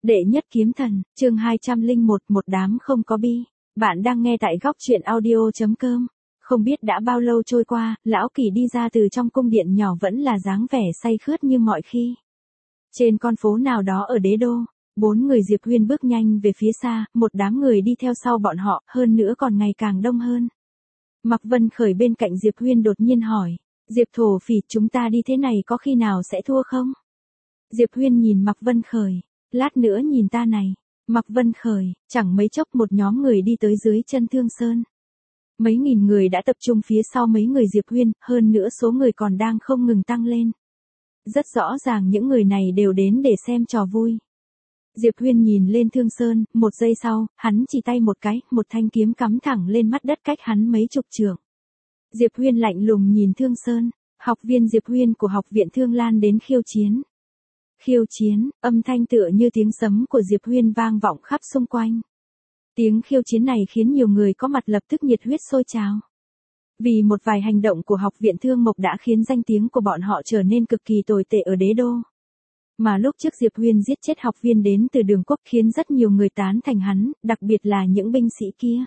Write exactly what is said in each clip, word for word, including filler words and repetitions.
Đệ nhất kiếm thần, chương hai trăm lẻ một, một đám không có bi. Bạn đang nghe tại góc truyện audio.com. Không biết đã bao lâu trôi qua, Lão Kỳ đi ra từ trong cung điện nhỏ vẫn là dáng vẻ say khướt như mọi khi. Trên con phố nào đó ở đế đô, bốn người Diệp Huyên bước nhanh về phía xa, một đám người đi theo sau bọn họ, hơn nữa còn ngày càng đông hơn. Mạc Vân Khởi bên cạnh Diệp Huyên đột nhiên hỏi, Diệp thổ phỉ, chúng ta đi thế này có khi nào sẽ thua không? Diệp Huyên nhìn Mạc Vân Khởi, lát nữa nhìn ta này. Mạc Vân Khởi, chẳng mấy chốc một nhóm người đi tới dưới chân Thương Sơn. Mấy nghìn người đã tập trung phía sau mấy người Diệp Huyên, hơn nữa số người còn đang không ngừng tăng lên. Rất rõ ràng những người này đều đến để xem trò vui. Diệp Huyên nhìn lên Thương Sơn, một giây sau, hắn chỉ tay một cái, một thanh kiếm cắm thẳng lên mắt đất cách hắn mấy chục trượng. Diệp Huyên lạnh lùng nhìn Thương Sơn, học viên Diệp Huyên của học viện Thương Lan đến khiêu chiến. Khiêu chiến, âm thanh tựa như tiếng sấm của Diệp Huyên vang vọng khắp xung quanh. Tiếng khiêu chiến này khiến nhiều người có mặt lập tức nhiệt huyết sôi trào. Vì một vài hành động của học viện Thương Mộc đã khiến danh tiếng của bọn họ trở nên cực kỳ tồi tệ ở đế đô. Mà lúc trước Diệp Huyên giết chết học viên đến từ Đường Quốc khiến rất nhiều người tán thành hắn, đặc biệt là những binh sĩ kia.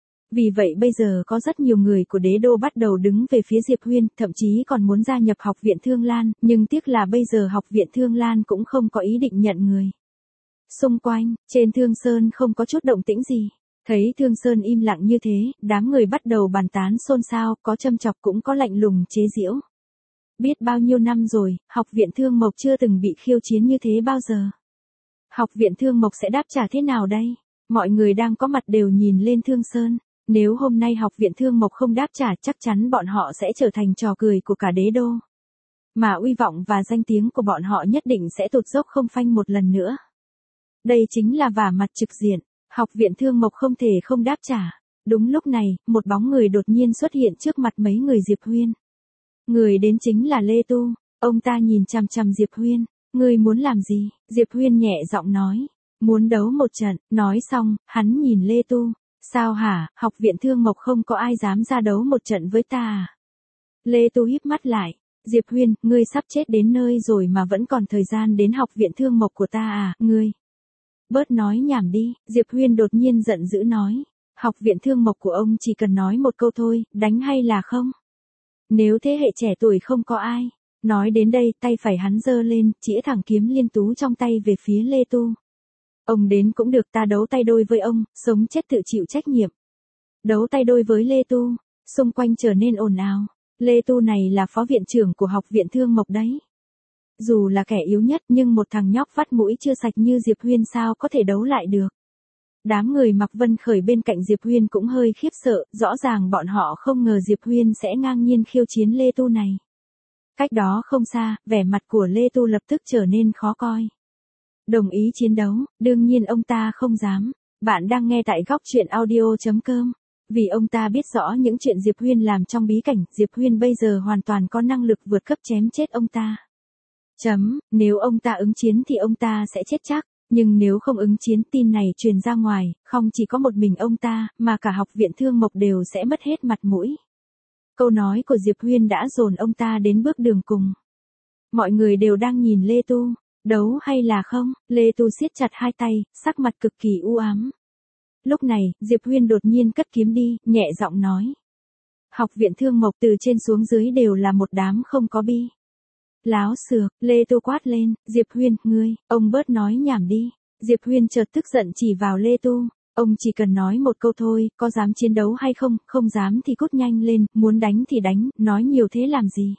Vì vậy bây giờ có rất nhiều người của đế đô bắt đầu đứng về phía Diệp Huyên, thậm chí còn muốn gia nhập học viện Thương Lan, nhưng tiếc là bây giờ học viện Thương Lan cũng không có ý định nhận người. Xung quanh, trên Thương Sơn không có chút động tĩnh gì. Thấy Thương Sơn im lặng như thế, đám người bắt đầu bàn tán xôn xao, có châm chọc cũng có lạnh lùng chế giễu. Biết bao nhiêu năm rồi, học viện Thương Mộc chưa từng bị khiêu chiến như thế bao giờ. Học viện Thương Mộc sẽ đáp trả thế nào đây? Mọi người đang có mặt đều nhìn lên Thương Sơn. Nếu hôm nay học viện Thương Mộc không đáp trả chắc chắn bọn họ sẽ trở thành trò cười của cả đế đô. Mà uy vọng và danh tiếng của bọn họ nhất định sẽ tụt dốc không phanh một lần nữa. Đây chính là vả mặt trực diện, học viện Thương Mộc không thể không đáp trả. Đúng lúc này, một bóng người đột nhiên xuất hiện trước mặt mấy người Diệp Huyên. Người đến chính là Lê Tu, ông ta nhìn chằm chằm Diệp Huyên, ngươi muốn làm gì? Diệp Huyên nhẹ giọng nói, muốn đấu một trận, nói xong, hắn nhìn Lê Tu. Sao hả, học viện Thương Mộc không có ai dám ra đấu một trận với ta à? Lê Tu híp mắt lại, Diệp Huyên, ngươi sắp chết đến nơi rồi mà vẫn còn thời gian đến học viện Thương Mộc của ta à, ngươi? Bớt nói nhảm đi, Diệp Huyên đột nhiên giận dữ nói, học viện Thương Mộc của ông chỉ cần nói một câu thôi, đánh hay là không? Nếu thế hệ trẻ tuổi không có ai. Nói đến đây, tay phải hắn giơ lên, chĩa thẳng kiếm liên tú trong tay về phía Lê Tu. Ông đến cũng được, ta đấu tay đôi với ông, sống chết tự chịu trách nhiệm. Đấu tay đôi với Lê Tu, xung quanh trở nên ồn ào. Lê Tu này là phó viện trưởng của học viện Thương Mộc đấy. Dù là kẻ yếu nhất nhưng một thằng nhóc vắt mũi chưa sạch như Diệp Huyên sao có thể đấu lại được. Đám người Mạc Vân Khởi bên cạnh Diệp Huyên cũng hơi khiếp sợ, rõ ràng bọn họ không ngờ Diệp Huyên sẽ ngang nhiên khiêu chiến Lê Tu này. Cách đó không xa, vẻ mặt của Lê Tu lập tức trở nên khó coi. Đồng ý chiến đấu, đương nhiên ông ta không dám. Bạn đang nghe tại góc truyện audio.com. Vì ông ta biết rõ những chuyện Diệp Huyên làm trong bí cảnh, Diệp Huyên bây giờ hoàn toàn có năng lực vượt cấp chém chết ông ta. Chấm, nếu ông ta ứng chiến thì ông ta sẽ chết chắc, nhưng nếu không ứng chiến tin này truyền ra ngoài, không chỉ có một mình ông ta, mà cả học viện Thương Mộc đều sẽ mất hết mặt mũi. Câu nói của Diệp Huyên đã dồn ông ta đến bước đường cùng. Mọi người đều đang nhìn Lê Tu. Đấu hay là không? Lê Tu siết chặt hai tay, sắc mặt cực kỳ u ám. Lúc này, Diệp Huyên đột nhiên cất kiếm đi, nhẹ giọng nói. Học viện Thương Mộc từ trên xuống dưới đều là một đám không có bi. Láo xược, Lê Tu quát lên, Diệp Huyên, ngươi, ông bớt nói nhảm đi. Diệp Huyên chợt tức giận chỉ vào Lê Tu. Ông chỉ cần nói một câu thôi, có dám chiến đấu hay không, không dám thì cút nhanh lên, muốn đánh thì đánh, nói nhiều thế làm gì?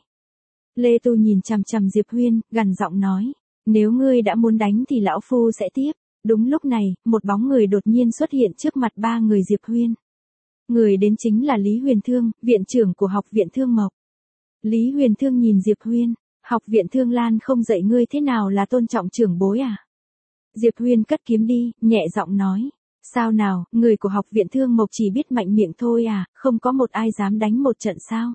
Lê Tu nhìn chằm chằm Diệp Huyên, gằn giọng nói. Nếu ngươi đã muốn đánh thì lão phu sẽ tiếp. Đúng lúc này, một bóng người đột nhiên xuất hiện trước mặt ba người Diệp Huyên. Người đến chính là Lý Huyền Thương, viện trưởng của học viện Thương Mộc. Lý Huyền Thương nhìn Diệp Huyên, học viện Thương Lan không dạy ngươi thế nào là tôn trọng trưởng bối à? Diệp Huyên cất kiếm đi, nhẹ giọng nói. Sao nào, người của học viện Thương Mộc chỉ biết mạnh miệng thôi à, không có một ai dám đánh một trận sao?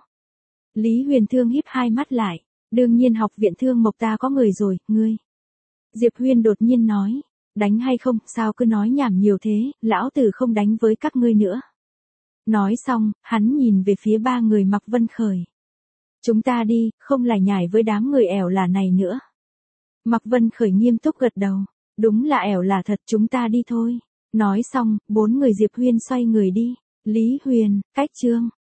Lý Huyền Thương híp hai mắt lại. Đương nhiên học viện Thương Mộc ta có người rồi, ngươi. Diệp Huyên đột nhiên nói, đánh hay không, sao cứ nói nhảm nhiều thế, lão tử không đánh với các ngươi nữa. Nói xong, hắn nhìn về phía ba người Mạc Vân Khởi. Chúng ta đi, không lải nhải với đám người ẻo là này nữa. Mạc Vân Khởi nghiêm túc gật đầu. Đúng là ẻo là thật, chúng ta đi thôi. Nói xong, bốn người Diệp Huyên xoay người đi. Lý Huyền, cách Trương.